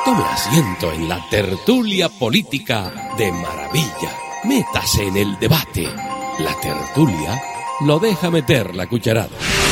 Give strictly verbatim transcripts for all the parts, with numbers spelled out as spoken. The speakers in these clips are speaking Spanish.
Tome asiento en la tertulia política de maravilla. Métase en el debate. La tertulia lo deja meter la cucharada.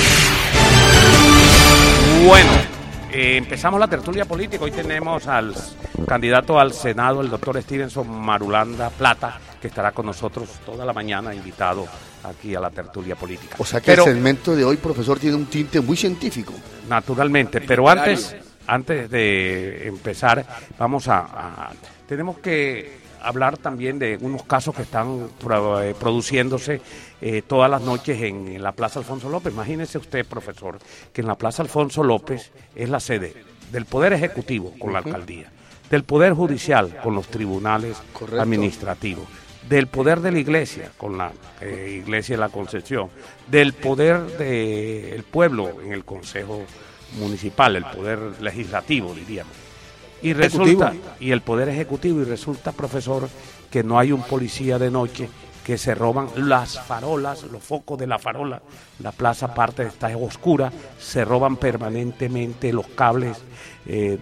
Bueno, eh, empezamos la tertulia política. Hoy tenemos al candidato al Senado, el doctor Stevenson Marulanda Plata, que estará con nosotros toda la mañana, invitado aquí a la tertulia política. O sea que pero, el segmento de hoy, profesor, tiene un tinte muy científico. Naturalmente, pero antes, antes de empezar, vamos a, a tenemos que hablar también de unos casos que están pro, eh, produciéndose eh, todas las noches en, en la Plaza Alfonso López. Imagínese usted, profesor, que en la Plaza Alfonso López es la sede del Poder Ejecutivo con la alcaldía, del Poder Judicial con los tribunales Correcto. administrativos, del Poder de la Iglesia con la eh, Iglesia de la Concepción, del Poder del pueblo en el Consejo Municipal, el Poder Legislativo, diríamos. Y resulta, ejecutivo. y el Poder Ejecutivo, y resulta, profesor, que no hay un policía de noche, que se roban las farolas, los focos de la farola, la plaza aparte está oscura, se roban permanentemente los cables eh,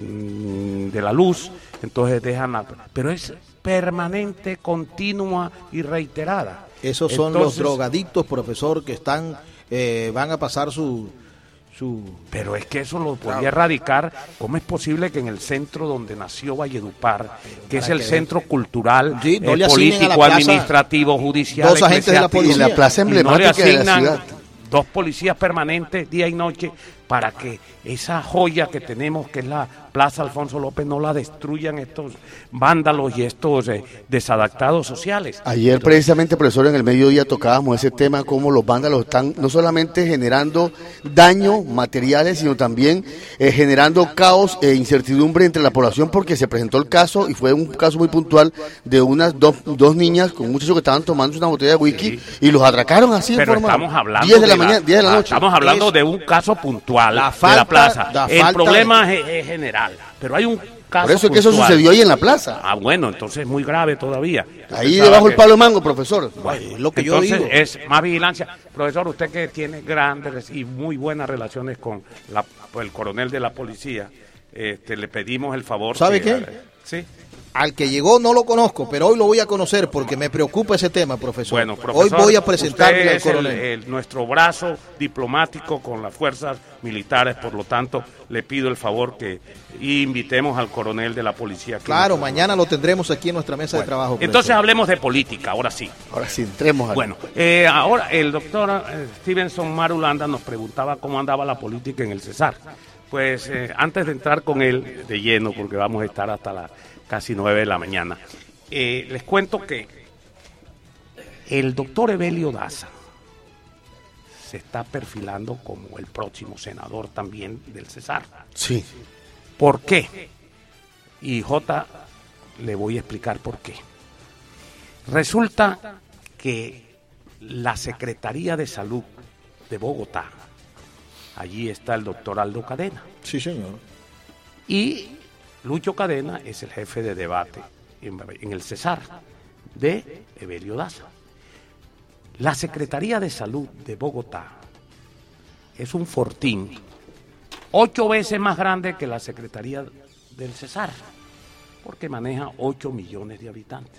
de la luz, entonces dejan la, pero es permanente, continua y reiterada. Esos son entonces, los drogadictos, profesor, que están, eh, van a pasar su... Su... Pero es que eso lo podía erradicar. ¿Cómo es posible que en el centro donde nació Valledupar, que es el centro cultural, sí, no eh, político, administrativo, judicial, dos agentes de la policía, y la plaza emblemática no le de la ciudad, dos policías permanentes día y noche para que esa joya que tenemos, que es la Plaza Alfonso López, no la destruyan estos vándalos y estos eh, desadaptados sociales? Ayer Pero, precisamente, profesor, en el mediodía tocábamos ese tema, cómo los vándalos están no solamente generando daño materiales, sino también eh, generando caos e incertidumbre entre la población, porque se presentó el caso, y fue un caso muy puntual, de unas dos, dos niñas con un muchacho que estaban tomando una botella de whisky, sí, y los atracaron así. Pero en forma, estamos hablando diez de la mañana, diez de la noche. Estamos hablando es, de un caso puntual la falta, de la plaza. La el problema de... es, es general, pero hay un caso Por eso puntual. Es que eso sucedió ahí en la plaza. Ah, bueno, entonces es muy grave todavía. Ahí debajo que... el palo de mango, profesor. Bueno, lo que entonces yo digo. Es más vigilancia. Profesor, usted que tiene grandes y muy buenas relaciones con la, el coronel de la policía, este, le pedimos el favor. ¿Sabe que, qué? Sí. Al que llegó no lo conozco, pero hoy lo voy a conocer porque me preocupa ese tema, profesor. Bueno, profesor, hoy voy a presentarle al coronel. El, el, nuestro brazo diplomático con las fuerzas militares, por lo tanto, le pido el favor que invitemos al coronel de la policía. Claro, mañana lo tendremos aquí en nuestra mesa bueno, de trabajo. Entonces profesor. hablemos de política, ahora sí. Ahora sí, entremos. Bueno, eh, ahora el doctor eh, Stevenson Marulanda nos preguntaba cómo andaba la política en el Cesar. Pues eh, antes de entrar con él de lleno, porque vamos a estar hasta la casi nueve de la mañana, eh, les cuento que el doctor Evelio Daza se está perfilando como el próximo senador también del Cesar. Sí. ¿Por qué? Y J, le voy a explicar por qué. Resulta que la Secretaría de Salud de Bogotá, allí está el doctor Aldo Cadena. Sí, señor. Y Lucho Cadena es el jefe de debate en, en el Cesar de Evelio Daza. La Secretaría de Salud de Bogotá es un fortín ocho veces más grande que la Secretaría del Cesar, porque maneja ocho millones de habitantes.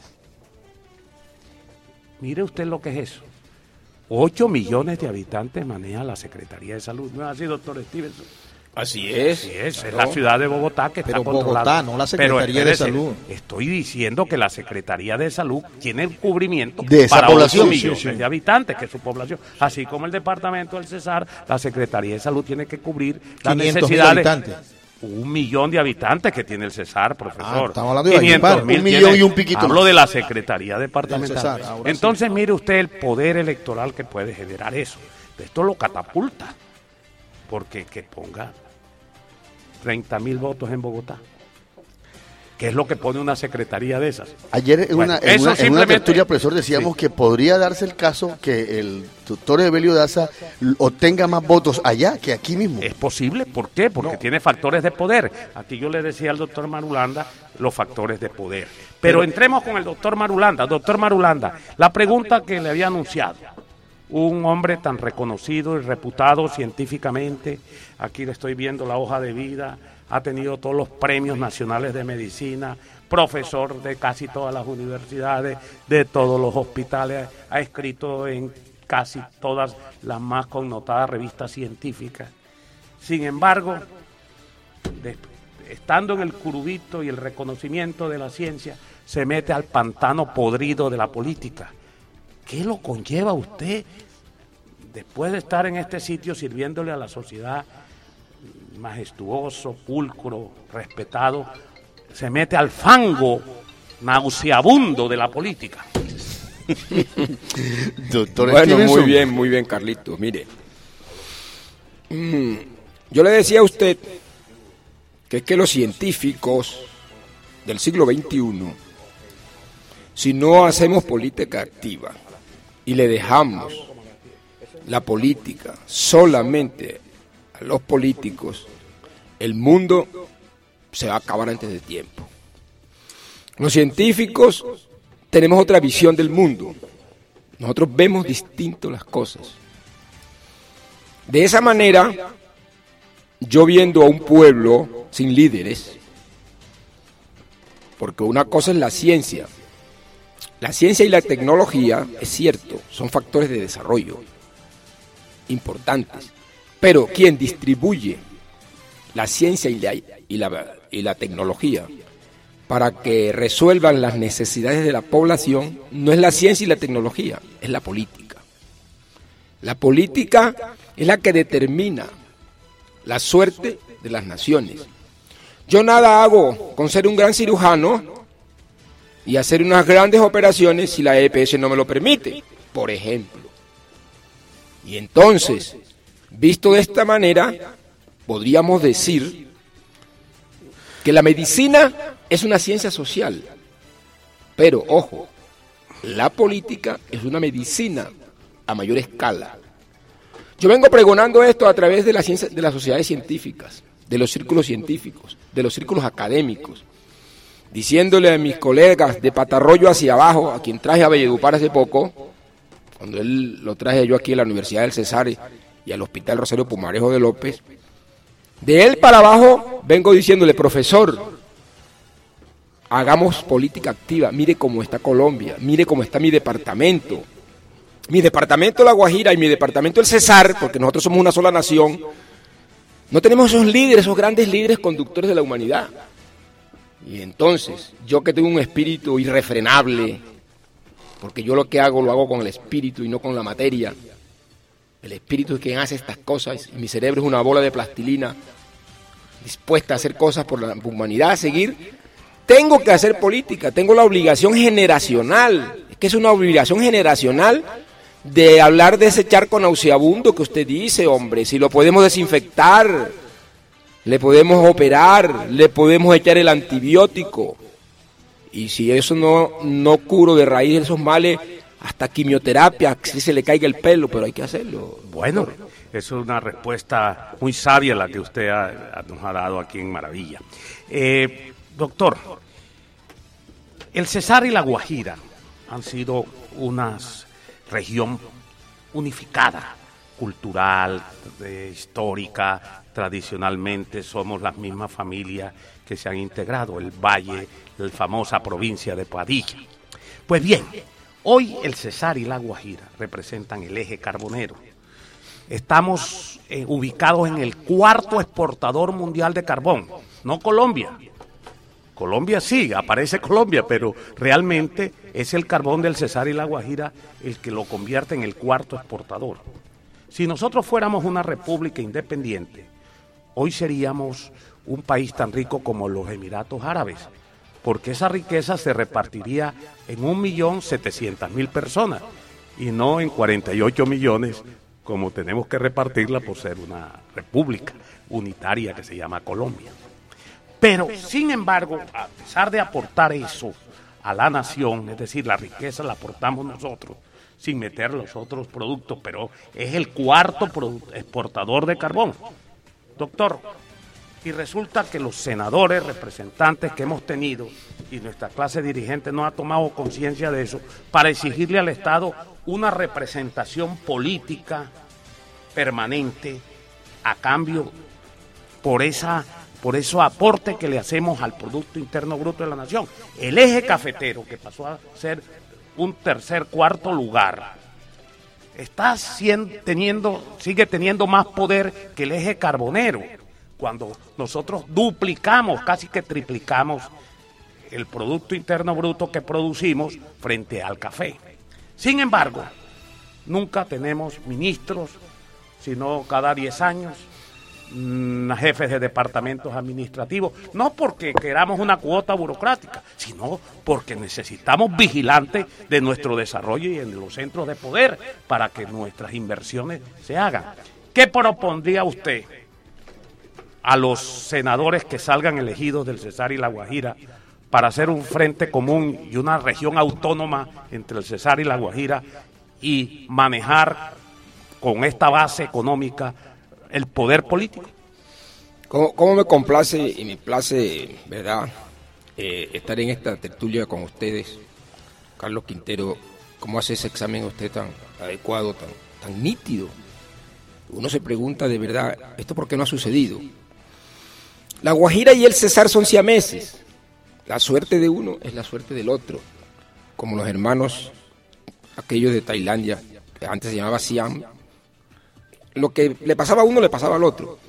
Mire usted lo que es eso. ocho millones de habitantes maneja la Secretaría de Salud. ¿No es así, doctor Stevenson? Así es. Así es, claro. Es la ciudad de Bogotá que pero está controlada. Bogotá, no la Secretaría pero, de Salud. Estoy diciendo que la Secretaría de Salud tiene el cubrimiento de esa para población, ocho millones sí, sí. de habitantes, que es su población. Así como el Departamento del Cesar, la Secretaría de Salud tiene que cubrir las necesidades. Habitantes. Un millón de habitantes que tiene el Cesar, profesor. Ah, estamos hablando de quinientos mil un millón tiene, y un piquito. Hablo de la Secretaría Departamental. Cesar, Entonces, sí. mire usted el poder electoral que puede generar eso. Esto lo catapulta. Porque que ponga treinta mil votos en Bogotá. ¿Qué es lo que pone una secretaría de esas? Ayer en, bueno, una, en, una, en una tertulia, profesor, decíamos sí. que podría darse el caso que el doctor Evelio Daza obtenga más votos allá que aquí mismo. Es posible, ¿por qué? Porque no. tiene factores de poder. Aquí yo le decía al doctor Marulanda los factores de poder. Pero, Pero entremos con el doctor Marulanda. Doctor Marulanda, la pregunta que le había anunciado. Un hombre tan reconocido y reputado científicamente, aquí le estoy viendo la hoja de vida, ha tenido todos los premios nacionales de medicina, profesor de casi todas las universidades, de todos los hospitales, ha escrito en casi todas las más connotadas revistas científicas. Sin embargo, de, estando en el curubito y el reconocimiento de la ciencia, se mete al pantano podrido de la política. ¿Qué lo conlleva usted después de estar en este sitio sirviéndole a la sociedad, majestuoso, pulcro, respetado, se mete al fango nauseabundo de la política? Doctor bueno, Stevenson. Muy bien, muy bien, Carlitos. Mire, mm, yo le decía a usted que es que los científicos del siglo veintiuno, si no hacemos política activa y le dejamos la política solamente a los políticos, el mundo se va a acabar antes de tiempo. Los científicos tenemos otra visión del mundo. Nosotros vemos distinto las cosas. De esa manera, yo viendo a un pueblo sin líderes, porque una cosa es la ciencia. La ciencia y la tecnología, es cierto, son factores de desarrollo importantes, pero quien distribuye la ciencia y la, y la, y la tecnología para que resuelvan las necesidades de la población no es la ciencia y la tecnología, es la política. La política es la que determina la suerte de las naciones. Yo nada hago con ser un gran cirujano y hacer unas grandes operaciones si la E P S no me lo permite, por ejemplo. Y entonces, visto de esta manera, podríamos decir que la medicina es una ciencia social, pero ojo, la política es una medicina a mayor escala. Yo vengo pregonando esto a través de la ciencia, de las sociedades científicas, de los círculos científicos, de los círculos académicos, diciéndole a mis colegas de Patarroyo hacia abajo, a quien traje a Valledupar hace poco, cuando él lo traje yo aquí a la Universidad del Cesar y al Hospital Rosario Pumarejo de López, de él para abajo vengo diciéndole, profesor, hagamos política activa, mire cómo está Colombia, mire cómo está mi departamento, mi departamento La Guajira y mi departamento el Cesar, porque nosotros somos una sola nación, no tenemos esos líderes, esos grandes líderes conductores de la humanidad. Y entonces, yo que tengo un espíritu irrefrenable, porque yo lo que hago, lo hago con el espíritu y no con la materia. El espíritu es quien hace estas cosas y mi cerebro es una bola de plastilina dispuesta a hacer cosas por la humanidad, a seguir. Tengo que hacer política, tengo la obligación generacional, es que es una obligación generacional de hablar de ese charco nauseabundo que usted dice, hombre, si lo podemos desinfectar, le podemos operar, le podemos echar el antibiótico. Y si eso no, no curo de raíz esos males, hasta quimioterapia, si se le caiga el pelo, pero hay que hacerlo. Bueno, es una respuesta muy sabia la que usted ha, nos ha dado aquí en Maravilla. Eh, doctor, el Cesar y la Guajira han sido una región unificada, cultural, eh, histórica, tradicionalmente somos las mismas familias que se han integrado, el Valle, la famosa provincia de Padilla. Pues bien, hoy el Cesar y la Guajira representan el eje carbonero. Estamos eh, ubicados en el cuarto exportador mundial de carbón, no Colombia. Colombia sí, aparece Colombia, pero realmente es el carbón del Cesar y la Guajira el que lo convierte en el cuarto exportador. Si nosotros fuéramos una república independiente, hoy seríamos un país tan rico como los Emiratos Árabes, porque esa riqueza se repartiría en un millón setecientas mil personas y no en cuarenta y ocho millones como tenemos que repartirla por ser una república unitaria que se llama Colombia. Pero, sin embargo, a pesar de aportar eso a la nación, es decir, la riqueza la aportamos nosotros, sin meter los otros productos, pero es el cuarto exportador de carbón. Doctor, y resulta que los senadores, representantes que hemos tenido, y nuestra clase dirigente no ha tomado conciencia de eso, para exigirle al Estado una representación política permanente a cambio por esa por ese aporte que le hacemos al Producto Interno Bruto de la Nación. El eje cafetero, que pasó a ser un tercer, cuarto lugar, está siendo, teniendo, sigue teniendo más poder que el eje carbonero, cuando nosotros duplicamos, casi que triplicamos el Producto Interno Bruto que producimos frente al café. Sin embargo, nunca tenemos ministros, sino cada diez años, mmm, jefes de departamentos administrativos, no porque queramos una cuota burocrática, sino porque necesitamos vigilantes de nuestro desarrollo y en los centros de poder para que nuestras inversiones se hagan. ¿Qué propondría usted a los senadores que salgan elegidos del Cesar y La Guajira para hacer un frente común y una región autónoma entre el Cesar y La Guajira y manejar con esta base económica el poder político? ¿Cómo, cómo me complace y me place, verdad, eh, estar en esta tertulia con ustedes, Carlos Quintero? ¿Cómo hace ese examen usted tan adecuado, tan, tan nítido? Uno se pregunta de verdad, ¿esto por qué no ha sucedido? La Guajira y el Cesar son siameses. La suerte de uno es la suerte del otro, como los hermanos aquellos de Tailandia, que antes se llamaba Siam. Lo que le pasaba a uno le pasaba al otro.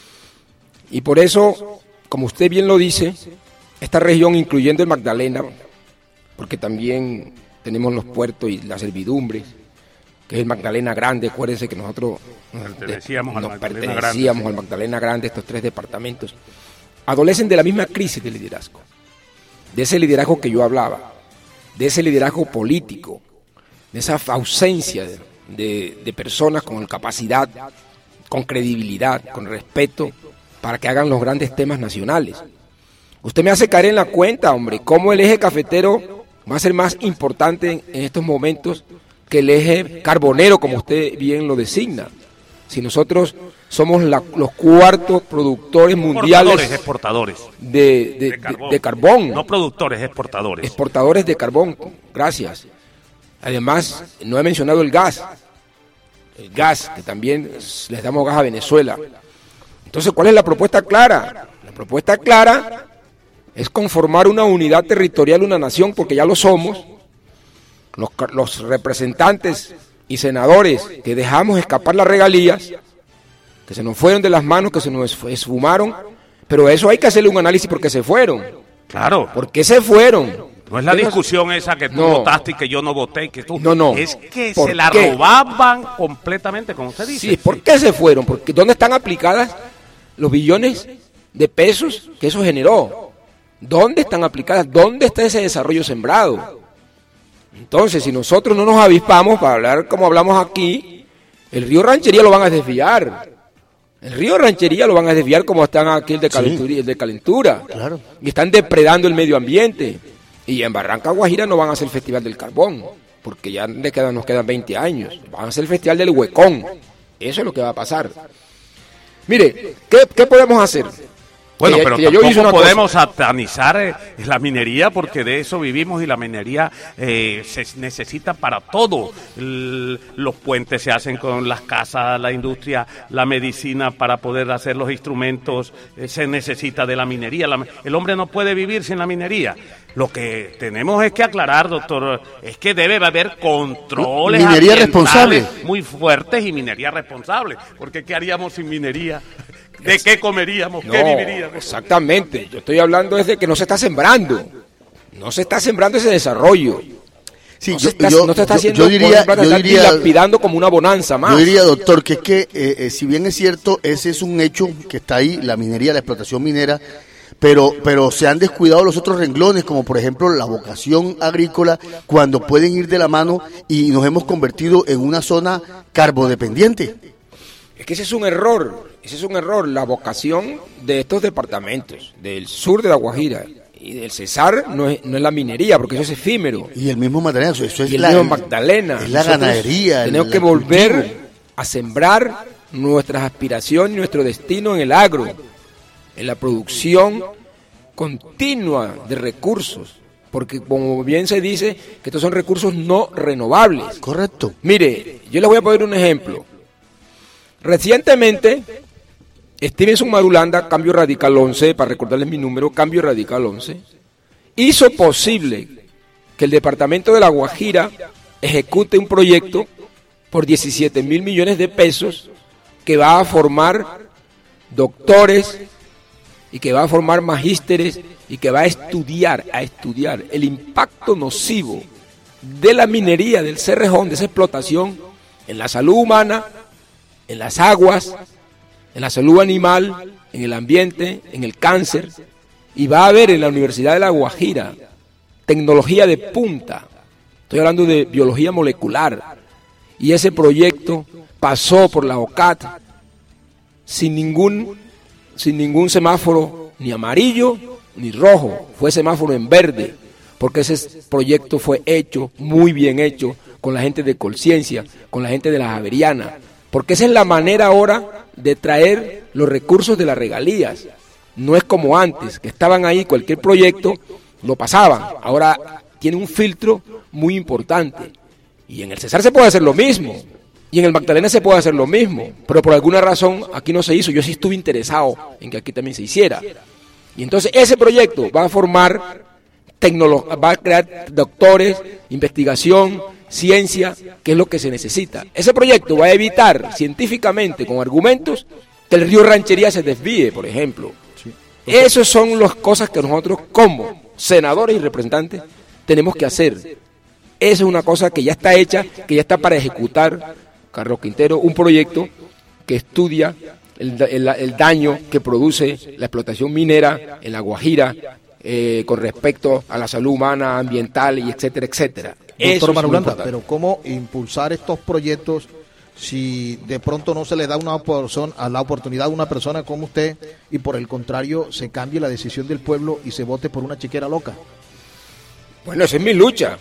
Y por eso, como usted bien lo dice, esta región, incluyendo el Magdalena, porque también tenemos los puertos y las servidumbres, que es el Magdalena Grande, acuérdense que nosotros pertenecíamos, nos al, Magdalena pertenecíamos Grande, al Magdalena Grande, estos tres departamentos, adolecen de la misma crisis de liderazgo, de ese liderazgo que yo hablaba, de ese liderazgo político, de esa ausencia de, de, de personas con capacidad, con credibilidad, con respeto, para que hagan los grandes temas nacionales. Usted me hace caer en la cuenta, hombre, cómo el eje cafetero va a ser más importante en, en estos momentos que el eje carbonero, como usted bien lo designa. Si nosotros somos la, los cuartos productores mundiales exportadores de, de, de, carbón. de carbón. No productores, exportadores. Exportadores de carbón, gracias. Además, no he mencionado el gas. El gas, que también les damos gas a Venezuela. Entonces, ¿cuál es la propuesta clara? La propuesta clara es conformar una unidad territorial, una nación, porque ya lo somos. Los, los representantes y senadores que dejamos escapar las regalías, que se nos fueron de las manos, que se nos esfumaron, pero eso hay que hacerle un análisis porque se fueron. Claro. ¿Por qué se fueron? No es la discusión esa que tú no. votaste y que yo no voté, que tú... No, no. Es que se la qué? robaban completamente, como usted dice. Sí, ¿por qué se fueron? Porque ¿dónde están aplicadas los billones de pesos que eso generó? ¿Dónde están aplicadas? ¿Dónde está ese desarrollo sembrado? Entonces, si nosotros no nos avispamos para hablar como hablamos aquí, el río Ranchería lo van a desviar. El río Ranchería lo van a desviar como están aquí el de Calentura, sí. el de Calentura. Claro. Y están depredando el medio ambiente. Y en Barranca Guajira no van a hacer el Festival del Carbón, porque ya le quedan, nos quedan veinte años. Van a hacer el Festival del Huecón. Eso es lo que va a pasar. Mire, ¿qué, qué podemos hacer? Bueno, que, pero que tampoco podemos satanizar eh, la minería, porque de eso vivimos y la minería eh, se necesita para todo. El, los puentes se hacen con las casas, la industria, la medicina, para poder hacer los instrumentos, eh, se necesita de la minería. La, el hombre no puede vivir sin la minería. Lo que tenemos es que aclarar, doctor, es que debe haber controles minería responsable muy fuertes y minería responsable, porque ¿qué haríamos sin minería? ¿De qué comeríamos? No, ¿Qué viviríamos? Exactamente. Yo estoy hablando desde que no se está sembrando. No se está sembrando ese desarrollo. Sí, no, yo, se está, yo, no se está yo, haciendo yo diría, por yo diría, dilapidando como una bonanza más. Yo diría, doctor, que es que eh, eh, si bien es cierto, ese es un hecho que está ahí, la minería, la explotación minera, pero pero se han descuidado los otros renglones, como por ejemplo la vocación agrícola, cuando pueden ir de la mano, y nos hemos convertido en una zona carbodependiente. Es que ese es un error, ese es un error, la vocación de estos departamentos, del sur de La Guajira y del Cesar, no es, no es la minería, porque eso es efímero. Y el mismo Magdalena, eso, eso es y el la mismo Magdalena. Es la Nosotros ganadería. Tenemos el, que volver cultivo. a sembrar nuestras aspiraciones y nuestro destino en el agro, en la producción continua de recursos, porque como bien se dice, que estos son recursos no renovables. Correcto. Mire, yo les voy a poner un ejemplo. Recientemente, Stevenson Marulanda, Cambio Radical once, para recordarles mi número, Cambio Radical once, hizo posible que el departamento de La Guajira ejecute un proyecto por diecisiete mil millones de pesos que va a formar doctores y que va a formar magísteres y que va a estudiar, a estudiar el impacto nocivo de la minería, del Cerrejón, de esa explotación en la salud humana, en las aguas, en la salud animal, en el ambiente, en el cáncer, y va a haber en la Universidad de La Guajira tecnología de punta. Estoy hablando de biología molecular, y ese proyecto pasó por la O C A T sin ningún, sin ningún semáforo ni amarillo ni rojo, fue semáforo en verde, porque ese proyecto fue hecho, muy bien hecho, con la gente de Colciencia, con la gente de la Javeriana, porque esa es la manera ahora de traer los recursos de las regalías. No es como antes, que estaban ahí, cualquier proyecto lo pasaban, ahora tiene un filtro muy importante. Y en el Cesar se puede hacer lo mismo, y en el Magdalena se puede hacer lo mismo, pero por alguna razón aquí no se hizo. Yo sí estuve interesado en que aquí también se hiciera. Y entonces ese proyecto va a formar tecnolo- va a crear doctores, investigación, ciencia, que es lo que se necesita. Ese proyecto va a evitar científicamente, con argumentos, que el río Ranchería se desvíe, por ejemplo. Sí. Esas son las cosas que nosotros como senadores y representantes tenemos que hacer. Esa es una cosa que ya está hecha, que ya está para ejecutar, Carlos Quintero, un proyecto que estudia el, el, el daño que produce la explotación minera en La Guajira eh, con respecto a la salud humana, ambiental y etcétera, etcétera. Doctor Marulanda, pero ¿cómo impulsar estos proyectos si de pronto no se le da una persona, a la oportunidad a una persona como usted y por el contrario se cambie la decisión del pueblo y se vote por una chequera loca? Bueno, esa es mi lucha.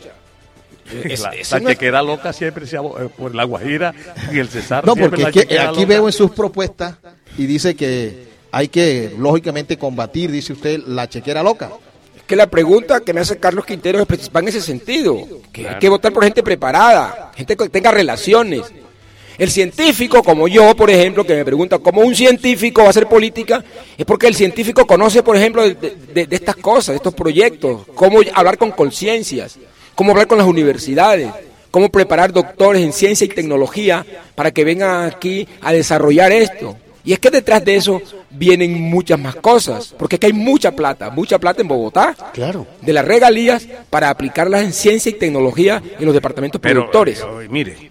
Es, la la no chequera es... loca siempre se ha, por La Guajira y el Cesar. No, porque es que aquí loca. Veo en sus propuestas y dice que hay que, lógicamente, combatir, dice usted, la chequera loca. Es que la pregunta que me hace Carlos Quintero va en ese sentido, que claro. Hay que votar por gente preparada, gente que tenga relaciones. El científico, como yo, por ejemplo, que me pregunta cómo un científico va a hacer política, es porque el científico conoce, por ejemplo, de, de, de estas cosas, de estos proyectos, cómo hablar con conciencias, cómo hablar con las universidades, cómo preparar doctores en ciencia y tecnología para que vengan aquí a desarrollar esto. Y es que detrás de eso vienen muchas más cosas, porque es que hay mucha plata, mucha plata en Bogotá, claro, de las regalías para aplicarlas en ciencia y tecnología en los departamentos Pero, productores. Eh, mire,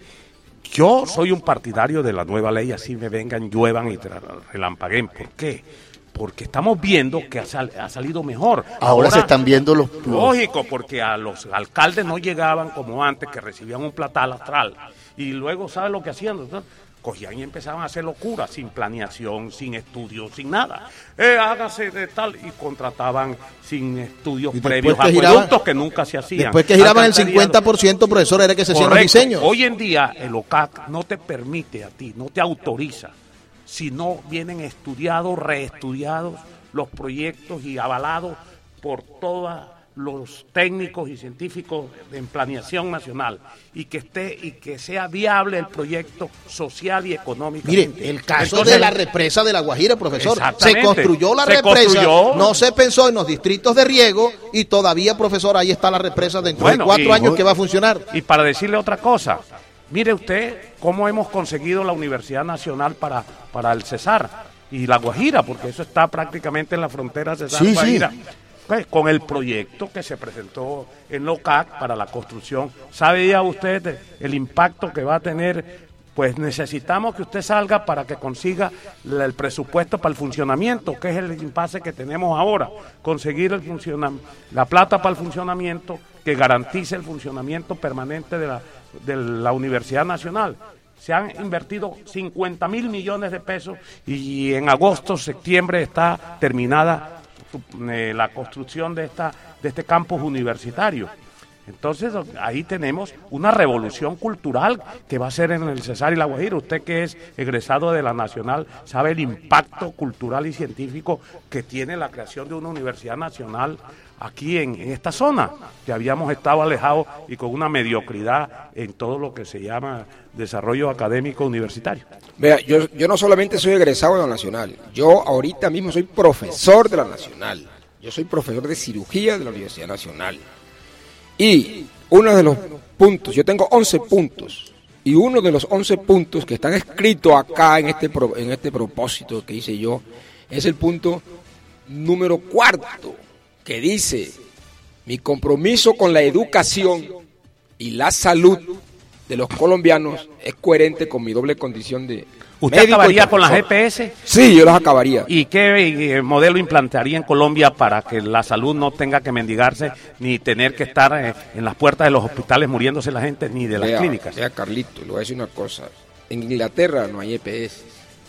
yo soy un partidario de la nueva ley, así me vengan, lluevan y relampaguen. ¿Por qué? Porque estamos viendo que ha, sal, ha salido mejor. Ahora, Ahora se están viendo los... Lógico, porque a los alcaldes no llegaban como antes, que recibían un platal astral. Y luego, ¿sabes lo que hacían? ¿No? Cogían y empezaban a hacer locuras, sin planeación, sin estudios, sin nada. Eh, hágase de tal, y contrataban sin estudios previos a productos que nunca se hacían. Después que giraban el cincuenta por ciento, profesor, era que se hacían los diseños. Hoy en día el O C A T no te permite a ti, no te autoriza, si no vienen estudiados, reestudiados los proyectos y avalados por todos los técnicos y científicos en planeación nacional, y que esté y que sea viable el proyecto social y económico. Mire, el caso Entonces, de la represa de La Guajira, profesor, se construyó la se represa, construyó. No se pensó en los distritos de riego y todavía, profesor, ahí está la represa dentro bueno, de cuatro y, años que va a funcionar. Y para decirle otra cosa, mire usted cómo hemos conseguido la Universidad Nacional para, para el Cesar y La Guajira, porque eso está prácticamente en la frontera Cesar-Guajira. Sí, sí. Pues, con el proyecto que se presentó en la O C A T para la construcción. ¿Sabe ya usted el impacto que va a tener? Pues necesitamos que usted salga para que consiga el presupuesto para el funcionamiento, que es el impasse que tenemos ahora. Conseguir el funciona- la plata para el funcionamiento que garantice el funcionamiento permanente de la, de la Universidad Nacional. Se han invertido cincuenta mil millones de pesos y en agosto, septiembre está terminada la construcción de esta de este campus universitario. Entonces ahí tenemos una revolución cultural que va a ser en el Cesar y La Guajira. Usted que es egresado de la Nacional sabe el impacto cultural y científico que tiene la creación de una universidad nacional aquí en, en esta zona, que habíamos estado alejados y con una mediocridad en todo lo que se llama desarrollo académico universitario. Vea, yo, yo no solamente soy egresado de la Nacional, yo ahorita mismo soy profesor de la Nacional, yo soy profesor de cirugía de la Universidad Nacional. Y uno de los puntos, yo tengo once puntos, y uno de los once puntos que están escritos acá en este, pro, en este propósito que hice yo, es el punto número cuarto, que dice: mi compromiso con la educación y la salud de los colombianos es coherente con mi doble condición de ¿Usted acabaría con las G P S? Sí, yo las acabaría. ¿Y qué modelo implantaría en Colombia para que la salud no tenga que mendigarse, ni tener que estar eh, en las puertas de los hospitales muriéndose la gente, ni de las vea, clínicas? Vea, Carlito, le voy a decir una cosa. En Inglaterra no hay E P S.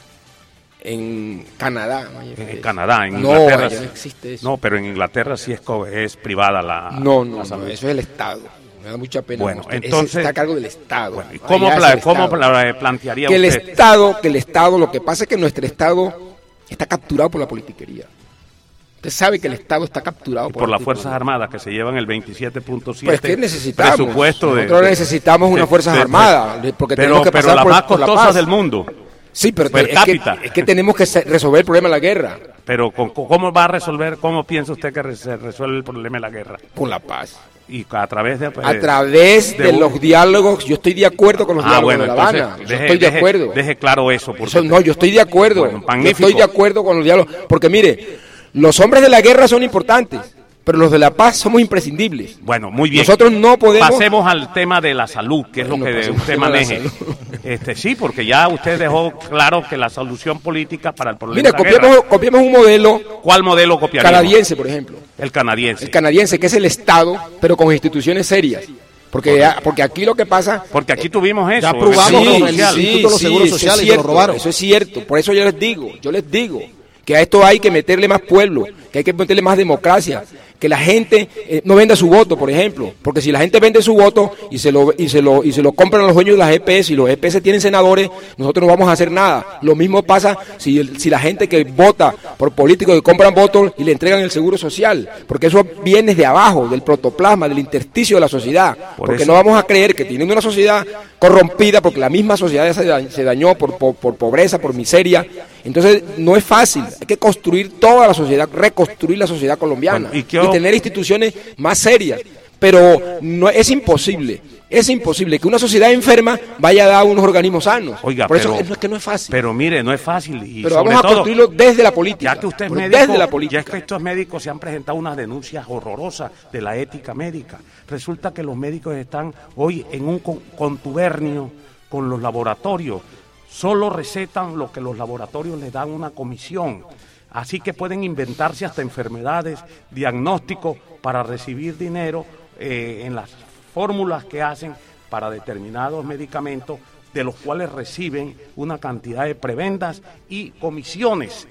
En Canadá no hay E P S. En Canadá, en no, Inglaterra. No, existe eso. No, pero en Inglaterra sí es, es privada la No, no, la no, eso es el Estado. Me da mucha pena. Bueno, usted. entonces Ese está a cargo del Estado. Bueno, ¿y cómo, pla cómo pla plantearía que usted? el Estado, que el Estado, lo que pasa es que nuestro Estado está capturado por la politiquería. Usted sabe que el Estado está capturado y por, por la las Fuerzas Armadas, que se llevan el veintisiete punto siete pues, ¿qué necesitamos? presupuesto de... Nosotros necesitamos unas Fuerzas Armadas, porque pero, tenemos que pasar pero las por, más por la costosas paz. del mundo. Sí, pero per es cápita. que, es que tenemos que resolver el problema de la guerra. Pero ¿cómo va a resolver, cómo piensa usted que se resuelve el problema de la guerra? Con la paz. Y a través de... A través de, de los diálogos, yo estoy de acuerdo con los ah, diálogos bueno, de La entonces, Habana. deje, yo estoy de deje, acuerdo. Deje claro eso. Porque eso. No, yo estoy de acuerdo. Bueno, yo estoy de acuerdo con los diálogos. Porque mire, los hombres de la guerra son importantes, pero los de la paz somos imprescindibles. Bueno, muy bien. Nosotros no podemos... Pasemos al tema de la salud, que es bueno, lo que usted maneje. Este, sí, porque ya usted dejó claro que la solución política para el problema Mira, de la copiemos, guerra... copiemos un modelo... ¿Cuál modelo copiaríamos? Canadiense, por ejemplo. El canadiense. El canadiense, que es el Estado, pero con instituciones serias. Porque, ya, porque aquí lo que pasa... Porque aquí tuvimos eso. Ya aprobamos sí, con el sí, Instituto de los sí, Seguros eso Sociales es y cierto, se lo robaron. Eso es cierto. Por eso yo les digo, yo les digo que a esto hay que meterle más pueblo, que hay que meterle más democracia, que la gente eh, no venda su voto, por ejemplo, porque si la gente vende su voto y se lo y se lo y se lo compran los dueños de las E P S y los E P S tienen senadores, nosotros no vamos a hacer nada. Lo mismo pasa si el, si la gente que vota por políticos que compran votos y le entregan el seguro social, porque eso viene de abajo, del protoplasma, del intersticio de la sociedad, por porque eso. no vamos a creer que teniendo una sociedad corrompida, porque la misma sociedad se dañó, se dañó por, por, por pobreza, por miseria. Entonces no es fácil, hay que construir toda la sociedad, reconstruir la sociedad colombiana. Bueno, ¿y qué y tener instituciones más serias, pero no es imposible, es imposible que una sociedad enferma vaya a dar unos organismos sanos. Oiga, por pero, eso es, es que no es fácil. Pero mire, no es fácil y pero sobre vamos a todo, construirlo desde la política. Ya que usted es pero médico, desde la política. ya es que estos médicos se han presentado unas denuncias horrorosas de la ética médica. Resulta que los médicos están hoy en un contubernio con los laboratorios. Solo recetan lo que los laboratorios les dan una comisión. Así que pueden inventarse hasta enfermedades, diagnósticos para recibir dinero eh, en las fórmulas que hacen para determinados medicamentos, de los cuales reciben una cantidad de prebendas y comisiones.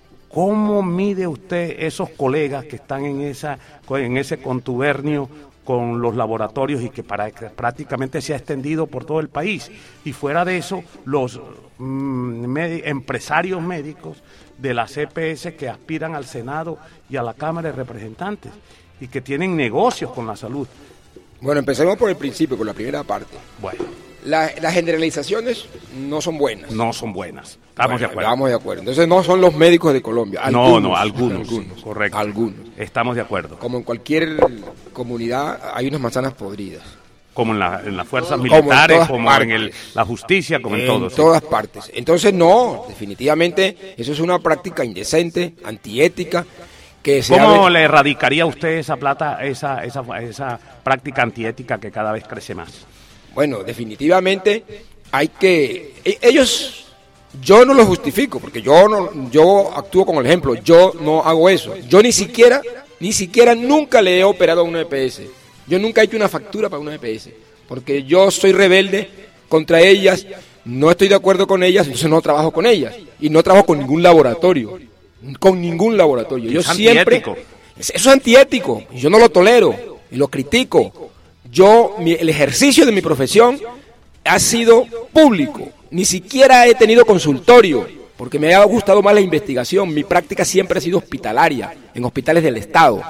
¿Cómo mide usted esos colegas que están en esa en ese contubernio con los laboratorios y que para, que prácticamente se ha extendido por todo el país? Y fuera de eso, los mm, med empresarios médicos de las E P S que aspiran al Senado y a la Cámara de Representantes y que tienen negocios con la salud. Bueno, empecemos por el principio, por la primera parte. Bueno. La, las generalizaciones no son buenas. No son buenas. Estamos bueno, de acuerdo. Estamos de acuerdo. Entonces no son los médicos de Colombia. Algunos, no, no, algunos, algunos. Correcto. Algunos. Estamos de acuerdo. Como en cualquier comunidad hay unas manzanas podridas. Como en, la, en las fuerzas como militares, en como partes. en el, la justicia, como en, en todo. En todas sí. partes. Entonces no, definitivamente eso es una práctica indecente, antiética. Que se ¿Cómo ha... le erradicaría usted esa plata, esa, esa, esa práctica antiética que cada vez crece más? Bueno, definitivamente hay que... Ellos, yo no lo justifico, porque yo no, yo actúo como el ejemplo, yo no hago eso. Yo ni siquiera, ni siquiera nunca le he operado a una E P S. Yo nunca he hecho una factura para una E P S, porque yo soy rebelde contra ellas, no estoy de acuerdo con ellas, entonces no trabajo con ellas. Y no trabajo con ningún laboratorio, con ningún laboratorio. Yo es siempre... antiético. Eso es antiético, y yo no lo tolero, y lo critico. Yo, mi, el ejercicio de mi profesión ha sido público, ni siquiera he tenido consultorio, porque me ha gustado más la investigación. Mi práctica siempre ha sido hospitalaria, en hospitales del Estado.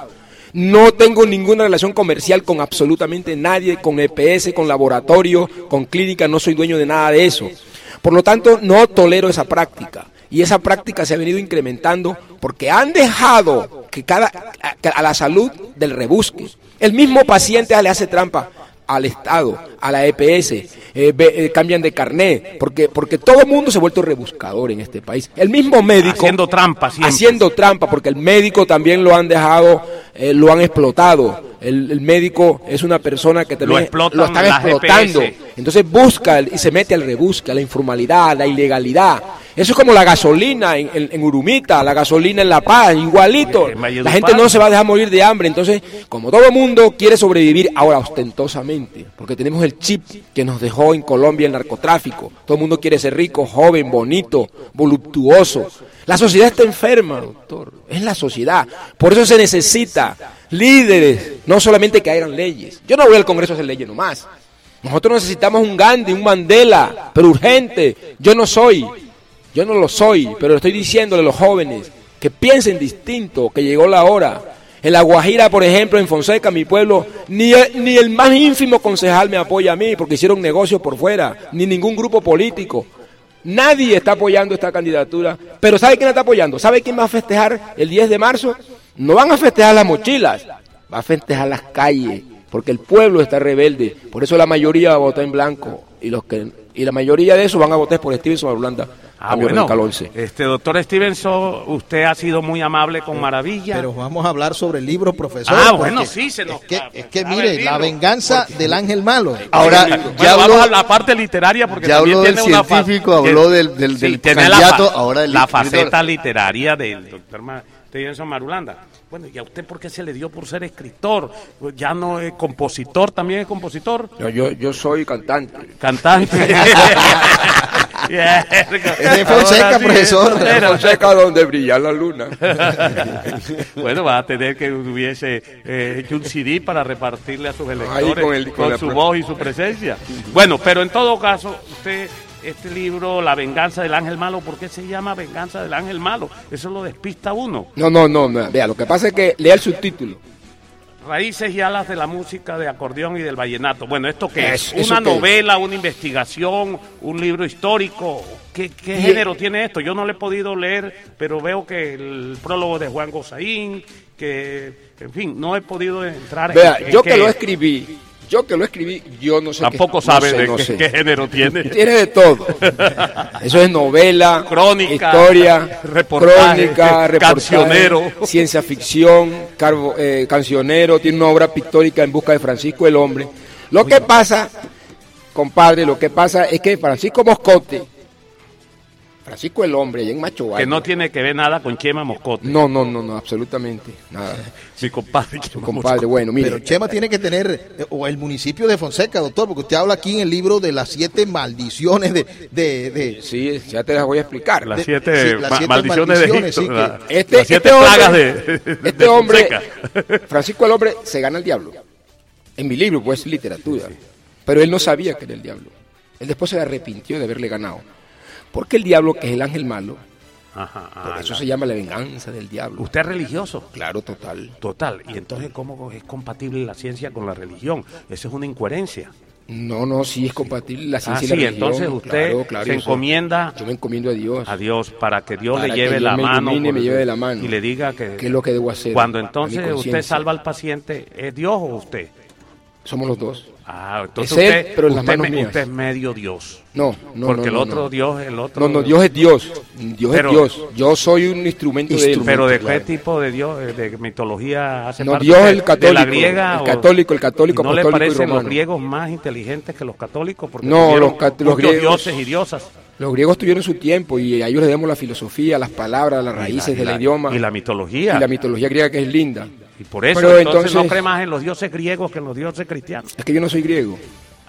No tengo ninguna relación comercial con absolutamente nadie, con E P S, con laboratorio, con clínica, no soy dueño de nada de eso. Por lo tanto, no tolero esa práctica. Y esa práctica se ha venido incrementando porque han dejado que cada a, a la salud del rebusque. El mismo paciente le hace trampa al Estado, a la E P S, eh, be, eh, cambian de carné, porque porque todo el mundo se ha vuelto rebuscador en este país. El mismo médico... Haciendo trampa siempre. Haciendo trampa, porque el médico también lo han dejado, eh, lo han explotado. El, el médico es una persona que también lo, explotan lo están explotando. Entonces busca y se mete al rebusque, a la informalidad, a la ilegalidad. Eso es como la gasolina en, en, en Urumita, la gasolina en La Paz, igualito. La gente no se va a dejar morir de hambre. Entonces, como todo el mundo quiere sobrevivir ahora ostentosamente, porque tenemos el chip que nos dejó en Colombia el narcotráfico. Todo el mundo quiere ser rico, joven, bonito, voluptuoso. La sociedad está enferma, doctor. Es la sociedad. Por eso se necesita líderes, no solamente que hagan leyes. Yo no voy al Congreso a hacer leyes nomás. Nosotros necesitamos un Gandhi, un Mandela, pero urgente. Yo no soy, yo no lo soy, pero estoy diciéndole a los jóvenes que piensen distinto, que llegó la hora. En La Guajira, por ejemplo, en Fonseca, mi pueblo, ni el, ni el más ínfimo concejal me apoya a mí porque hicieron negocios por fuera, ni ningún grupo político. Nadie está apoyando esta candidatura, pero ¿sabe quién la está apoyando? ¿Sabe quién va a festejar el diez de marzo? No van a festejar las mochilas, va a festejar las calles, porque el pueblo está rebelde. Por eso la mayoría va a votar en blanco y los que y la mayoría de esos van a votar por Stevenson Marulanda. Ah, bueno, este doctor Stevenson, usted ha sido muy amable con Maravilla. Pero vamos a hablar sobre el libro, profesor. Ah, bueno, sí, se nos... Es que, es que mire, La venganza porque... del ángel malo. Ahora, bueno, ya habló... Vamos a la parte literaria, porque ya también habló tiene del una científico, fa... habló del, del, sí, del la, candidato, fa... ahora del la faceta literaria del doctor Stevenson Marulanda. Bueno, ¿y a usted por qué se le dio por ser escritor? Ya no es compositor, también es compositor. No, yo, yo soy cantante. Cantante. Yeah. Es de Fonseca, sí, profesor. De Fonseca, donde brilla la luna. Bueno, va a tener que hubiese eh, hecho un C D para repartirle a sus electores con, el, con, con su la... voz y su presencia. Bueno, pero en todo caso, usted, este libro, La venganza del ángel malo, ¿por qué se llama Venganza del ángel malo? Eso lo despista uno. No, no, no, no. Vea, lo que pasa es que lea el subtítulo. Raíces y alas de la música de acordeón y del vallenato. Bueno, ¿esto qué es? ¿Una novela, una investigación, un libro histórico? ¿Qué, qué género tiene esto? Yo no lo he podido leer, pero veo que el prólogo de Juan Gozaín, que, en fin, no he podido entrar Vea, en... Vea, yo que lo escribí, yo que lo escribí, yo no sé Tampoco qué, sabe no sé, de no qué, sé. qué género tiene. Tiene de todo. Eso es novela, crónica, historia, reportaje, crónica, reportaje, cancionero, ciencia ficción, carbo, eh, cancionero, tiene una obra pictórica En busca de Francisco el Hombre. Lo que pasa, compadre, lo que pasa es que Francisco Moscote, Francisco el Hombre, allá en Macho Valle, que no tiene que ver nada con Chema Moscote. No, no, no, no, absolutamente nada. Mi compadre, Su compadre, bueno, mire. Pero Chema tiene que tener, o el municipio de Fonseca, doctor, porque usted habla aquí en el libro de las siete maldiciones de... de, de sí, ya te las voy a explicar. Las de, siete, sí, las siete maldiciones, maldiciones de Egipto. Sí, la, este, las siete este plagas hombre, de, de Este hombre, Fonseca. Francisco el Hombre, se gana el diablo. En mi libro, pues, literatura. Sí, sí. Pero él no sabía que era el diablo. Él después se arrepintió de haberle ganado. Porque el diablo, que es el ángel malo, ajá, por eso la... se llama La venganza del diablo. ¿Usted es religioso? Claro, total. Total. ¿Y entonces cómo es compatible la ciencia con la religión? Eso es una incoherencia. No, no, sí es compatible la ciencia ah, y la sí, religión. Entonces usted claro, claro, se encomienda... Yo me encomiendo a Dios. A Dios, para que Dios para le lleve que la me mano. Ilumine, me lleve de la mano. Y le diga que... ¿Qué es lo que debo hacer? Cuando entonces usted salva al paciente, ¿es Dios o usted? Somos los dos. Ah, entonces es usted, él, pero en las usted, manos me, mías. usted es medio Dios. No, no, Porque no, el no, otro no. Dios, el otro... No, no, Dios es Dios. Dios pero, es Dios. Yo soy un instrumento, instrumento de él. Pero ¿de claro. qué tipo de Dios, de mitología hace no, parte? Dios de, el católico, de la griega. El católico, el católico, ¿No apostólico le parecen y romano. Los griegos más inteligentes que los católicos? Porque no, los, cat los griegos, dioses y diosas. Los griegos tuvieron su tiempo y a ellos les damos la filosofía, las palabras, las raíces y la, y del la, idioma. Y la mitología. Y la mitología griega, que es linda. Y por eso pero entonces, entonces no cree más en los dioses griegos que en los dioses cristianos. Es que yo no soy griego.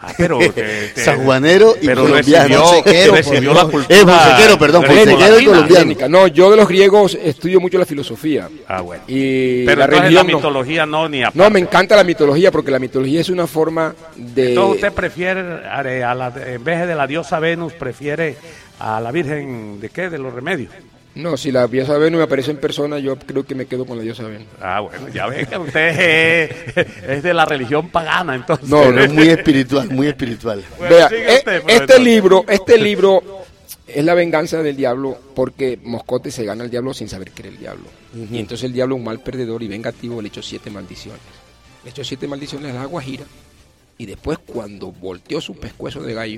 Ah, pero te- te- sanjuanero y pero colombiano. recibió, Fonsequero, recibió por la Dios. cultura. Eh, fonsequero, perdón, greco-latina. fonsequero y colombiano. Helénica. No, yo de los griegos estudio mucho la filosofía. Ah, bueno. Y Pero la entonces religión la no. mitología no, ni aparte. No, me encanta la mitología porque la mitología es una forma de... Entonces usted prefiere, a a la, en vez de la diosa Venus, prefiere a la Virgen de qué, de los remedios. No, si la diosa Venus me aparece en persona, yo creo que me quedo con la diosa Venus. Ah, bueno, ya ve que usted es, es de la religión pagana, entonces. No, Pero es muy espiritual, muy espiritual. Bueno, Vea, siga eh, usted, este profesor. libro, este libro es la venganza del diablo porque Moscote se gana al diablo sin saber que era el diablo. Y entonces el diablo, un mal perdedor y vengativo, le echó siete maldiciones. Le echó siete maldiciones a la Guajira y después cuando volteó su pescuezo de gallo,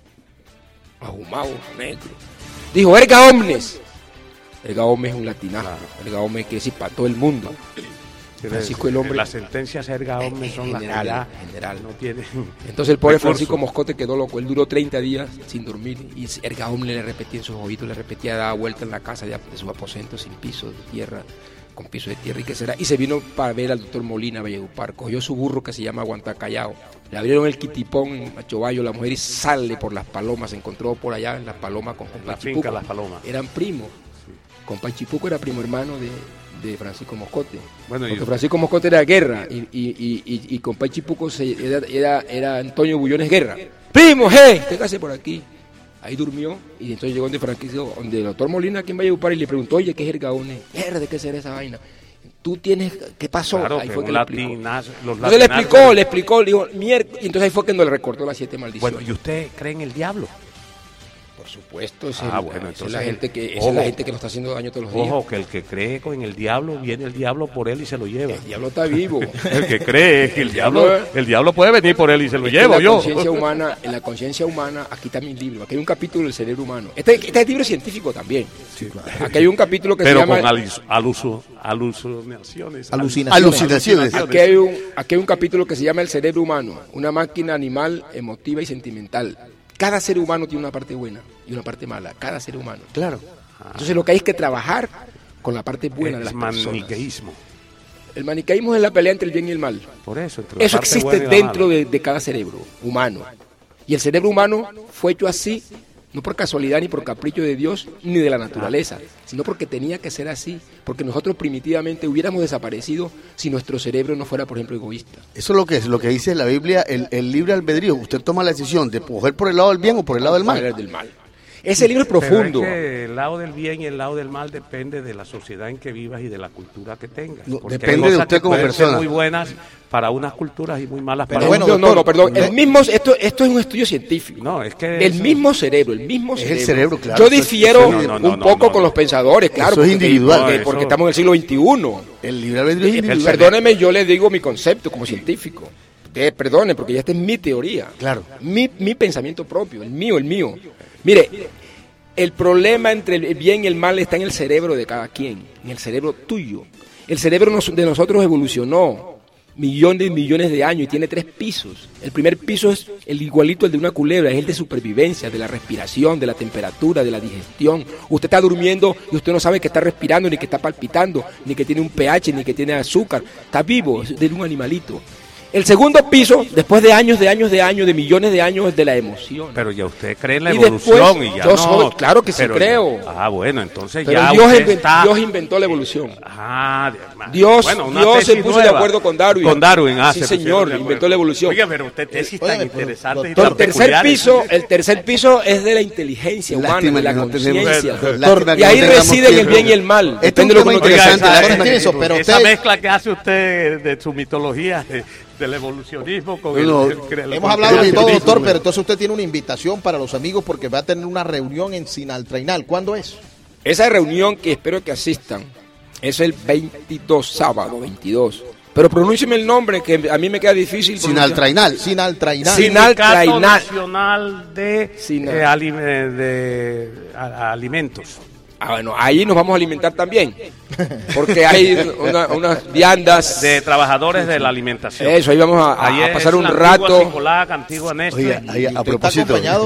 ahumado, negro, dijo, erga omnes. Erga omnes es un latinazo. Erga omnes quiere decir para todo el mundo. Francisco el hombre... Las sentencias erga omnes son las que General, ya general. no tienen. Entonces el pobre recurso. Francisco Moscote quedó loco. Él duró treinta días sin dormir y erga omnes le repetía en sus oídos, le repetía, daba vuelta en la casa de, de sus aposentos sin piso de tierra, con piso de tierra y qué será. Y se vino para ver al doctor Molina Valledupar. Cogió su burro que se llama Guantacallao. Le abrieron el quitipón en Machobayo, la mujer y sale por las palomas. Se encontró por allá en las palomas con La Compa finca Chipuco. Las Palomas. Eran primos. Compa Chipuco era primo hermano de, de Francisco Moscote. Bueno, Porque y- Francisco Moscote era Guerra y, y, y, y, y Compa Chipuco se, era, era, era Antonio Bullones Guerra. ¡Primo, hey! Téngase por aquí. Ahí durmió y entonces llegó donde Francisco, donde el doctor Molina aquí en Valledupar y le preguntó, oye, ¿qué es Ergaone? Guerra, ¿de qué será esa vaina? Tú tienes, ¿qué pasó? Claro, ahí que fue un que le explicó. latinazo- los Entonces le latinazos- explicó, le explicó, le dijo, mierda. Y entonces ahí fue que no le recortó las siete maldiciones. Bueno, ¿y usted cree en el diablo? Por supuesto, esa Ah, es, bueno, esa es entonces, la gente que esa ojo. es la gente que nos está haciendo daño todos los días. Ojo, que el que cree con el diablo, viene el diablo por él y se lo lleva. El diablo está vivo. El que cree que el El diablo, diablo- el diablo puede venir por él y se lo Es que llevo en la yo. conciencia humana, en la conciencia humana, aquí está mi libro, aquí hay un capítulo del cerebro humano. Este, este es libro científico también. Aquí hay un capítulo que Pero se llama con alus- aluso- alucinaciones. Alucinaciones. Alucinaciones. aquí hay un aquí hay un capítulo que se llama el cerebro humano, una máquina animal, emotiva y sentimental. Cada ser humano tiene una parte buena y una parte mala, cada ser humano. Claro. Entonces lo que hay es que trabajar con la parte buena de Es las personas. maniqueísmo. El maniqueísmo es la pelea entre el bien y el mal. Por eso. entre la Eso parte existe buena y la dentro mala. de, de cada cerebro humano. Y el cerebro humano fue hecho así, no por casualidad ni por capricho de Dios ni de la naturaleza, sino porque tenía que ser así, porque nosotros primitivamente hubiéramos desaparecido si nuestro cerebro no fuera, por ejemplo, egoísta. Eso es lo que es, lo que dice la Biblia, el, el libre albedrío. Usted toma la decisión de coger por el lado del bien o por el lado del mal. Del mal. Ese libro es profundo. Pero es que el lado del bien y el lado del mal depende de la sociedad en que vivas y de la cultura que tengas. No, Porque depende hay de cosas usted que como pueden persona. ser muy buenas para unas culturas y muy malas Pero para bueno, otras. no, no, no, perdón. doctor, El mismo, esto, esto es un estudio científico. No, es que Del eso- mismo cerebro, el mismo Es cerebro. el cerebro, claro. Yo Eso es- difiero eso es- no, no, un no, poco no, con no. los pensadores, claro. Eso es porque- individual. Porque, No, porque eso- estamos en el siglo veintiuno. El libre albedrío es Eh, individual. Perdóneme, yo le digo mi concepto como científico. Usted perdone, porque ya esta es mi teoría. Claro. Mi, mi pensamiento propio, el mío, el mío. Mire, el problema entre el bien y el mal está en el cerebro de cada quien, en el cerebro tuyo. El cerebro nos- de nosotros evolucionó millones y millones de años y tiene tres pisos. El primer piso es el igualito al de una culebra, es el de supervivencia, de la respiración, de la temperatura, de la digestión. Usted está durmiendo y usted no sabe que está respirando, ni que está palpitando, ni que tiene un pH, ni que tiene azúcar. Está vivo, es de un animalito. El segundo piso, después de años, de años, de años, de millones de años, es de la emoción. Pero ya usted cree en la Y evolución después, y ya yo no. soy- claro que sí pero- creo. Ah, bueno, entonces Pero ya Dios, usted inven- está... Dios inventó la evolución. Ah, Dios, man. Dios, Bueno, una Dios se tesis puso de nueva. acuerdo con Darwin. Con Darwin, ah, sí, se pusieron señor, de inventó acuerdo. la evolución. Oiga, pero usted tesis tan Oye, interesante y doctor, tan El tercer peculiares. piso, el tercer piso es de la inteligencia humana, Lástima de la que no tenemos- conciencia. Lástima que Y ahí no tengamos residen el tiempo. bien y el mal. Este es Depende un de lo que tema uno Oiga, quiera interesante, esa, lástima Lástima que- eso, pero esa usted- mezcla que hace usted de su mitología, de- del evolucionismo con el, No, el- el- el- Hemos hablado de Yo todo, le doctor, digo, pero entonces usted tiene una invitación para los amigos porque va a tener una reunión en Sinaltrainal. ¿Cuándo es? Esa reunión que espero que asistan es el veintidós, sábado veintidós. Pero pronúncieme el nombre que a mí me queda difícil. pronunciar. Sinaltrainal. Sinaltrainal. Sin- Sindicato Trainal. Nacional de, Sinal. eh, ali- eh, de a- alimentos. Ah, bueno, ahí nos vamos a alimentar también. Porque hay una- unas viandas. De trabajadores de la alimentación. Eso, ahí vamos a, a- Ahí a es pasar un la antigua rato. Sicolac, antigua Nestlé. Oiga, ahí, Y a usted está propósito. acompañado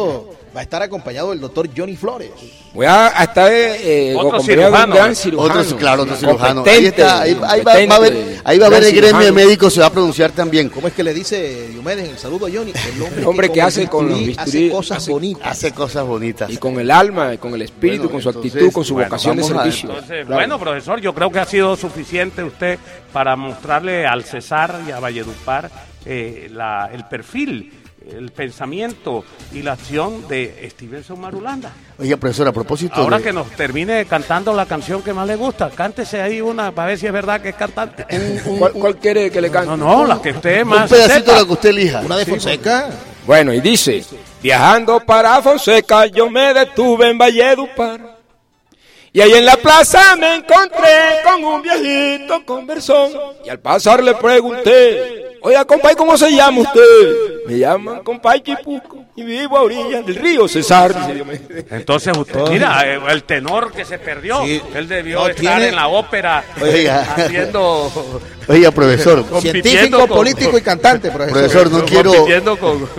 va a estar acompañado del doctor Johnny Flores. Voy a, a estar eh, Otro acompañado de un gran cirujano. Otro, claro, otro cirujano. Ahí, competente, está, ahí, ahí va, competente, va a ver, ahí va a ver el gremio de médicos, se va a pronunciar también. ¿Cómo es que le dice Diomedes en el saludo a Johnny? El hombre, El hombre que, que hace con los bisturí bisturí, hace cosas hace- bonitas. Hace cosas bonitas. y con el alma, y con el espíritu, Bueno, con su entonces, actitud, con su bueno, vocación de vamos a- servicio. Entonces, Claro. bueno, profesor, yo creo que ha sido suficiente usted para mostrarle al Cesar y a Valledupar eh, la, el perfil, el pensamiento y la acción de Stevenson Marulanda. Oiga, profesor, a propósito Ahora de- que nos termine cantando la canción que más le gusta, cántese ahí una para ver si es verdad que es cantante. ¿Cuál, cuál quiere que le cante? No, no, la que usted un más pedacito sepa. de lo que usted elija. Una de Fonseca. Bueno, y dice, viajando para Fonseca, yo me detuve en Valledupar. Y ahí en la plaza me encontré con un viejito conversón. Y al pasar le pregunté, oiga, compay, ¿cómo se llama usted? Me llaman compay Chipuco y vivo a orillas del río Cesar. Dice Diomedes. Entonces usted, mira, eh, el tenor que se perdió, Sí. él debió No, estar tiene- en la ópera Oiga. haciendo... Oiga, profesor, Compitiendo Científico, con- político y cantante, profesor. Profesor, no quiero... compitiendo con...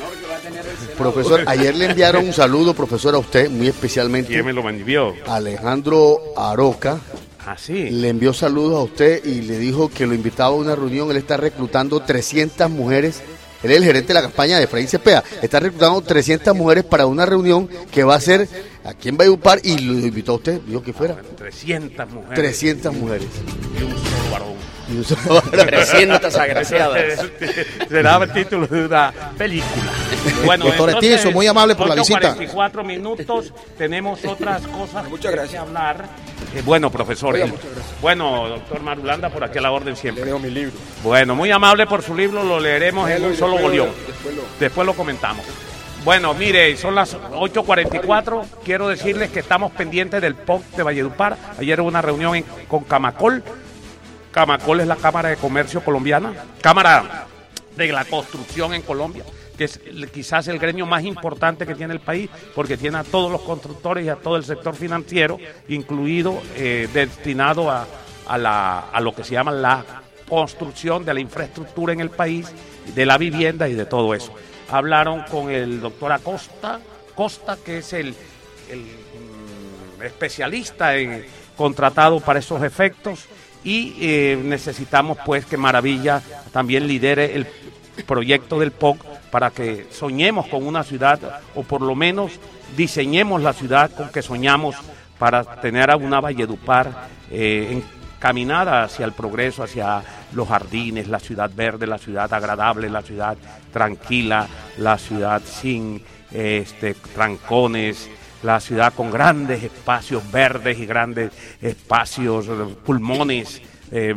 Profesor, ayer le enviaron un saludo, profesor, a usted, muy especialmente. ¿Quién me lo envió? Alejandro Aroca Así. le envió saludos a usted y le dijo que lo invitaba a una reunión. Él está reclutando trescientas mujeres. Él es el gerente de la campaña de Efraín Cepeda. Está reclutando trescientas mujeres para una reunión que va a ser aquí en Valledupar y lo invitó a usted. Dijo que fuera. trescientas mujeres. trescientas mujeres. Y un solo varón. Y un solo varón. trescientas agraciadas. Será el título de una película. Bueno, Doctor entonces, Stevenson, muy amable por la ocho visita. cuarenta y cuatro minutos, tenemos otras cosas Muchas gracias. que hablar. Eh, bueno, profesor. Oiga, el- muchas gracias. bueno, doctor Marulanda, por aquí a la orden Le siempre. dejo mi libro. Bueno, muy amable por su libro, lo leeremos en Léelo un y solo después lo- golión. después lo- Después lo comentamos. Bueno, mire, son las ocho cuarenta y cuatro. Quiero decirles que estamos pendientes del P O C de Valledupar. Ayer hubo una reunión en- con Camacol. Camacol es la Cámara de Comercio colombiana, Cámara de la Construcción en Colombia, que es el- quizás el gremio más importante que tiene el país, porque tiene a todos los constructores y a todo el sector financiero, incluido, eh, destinado a, a, la, a lo que se llama la construcción de la infraestructura en el país, de la vivienda y de todo eso. Hablaron con el doctor Acosta, Costa, que es el, el mm, especialista en, contratado para esos efectos, y eh, necesitamos pues que Maravilla también lidere el proyecto del P O C para que soñemos con una ciudad, o por lo menos diseñemos la ciudad con que soñamos, para tener a una Valledupar eh, encaminada hacia el progreso, hacia los jardines, la ciudad verde, la ciudad agradable, la ciudad tranquila, la ciudad sin eh, este, trancones, la ciudad con grandes espacios verdes y grandes espacios, eh, pulmones eh,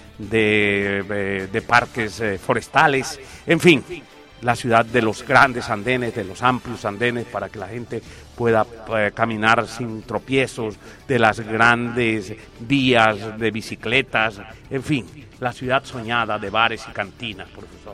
de, de- de parques eh, forestales, en fin, la ciudad de los grandes andenes, de los amplios andenes, para que la gente pueda eh, caminar sin tropiezos, de las grandes vías de bicicletas, en fin, la ciudad soñada de bares y cantinas, profesor.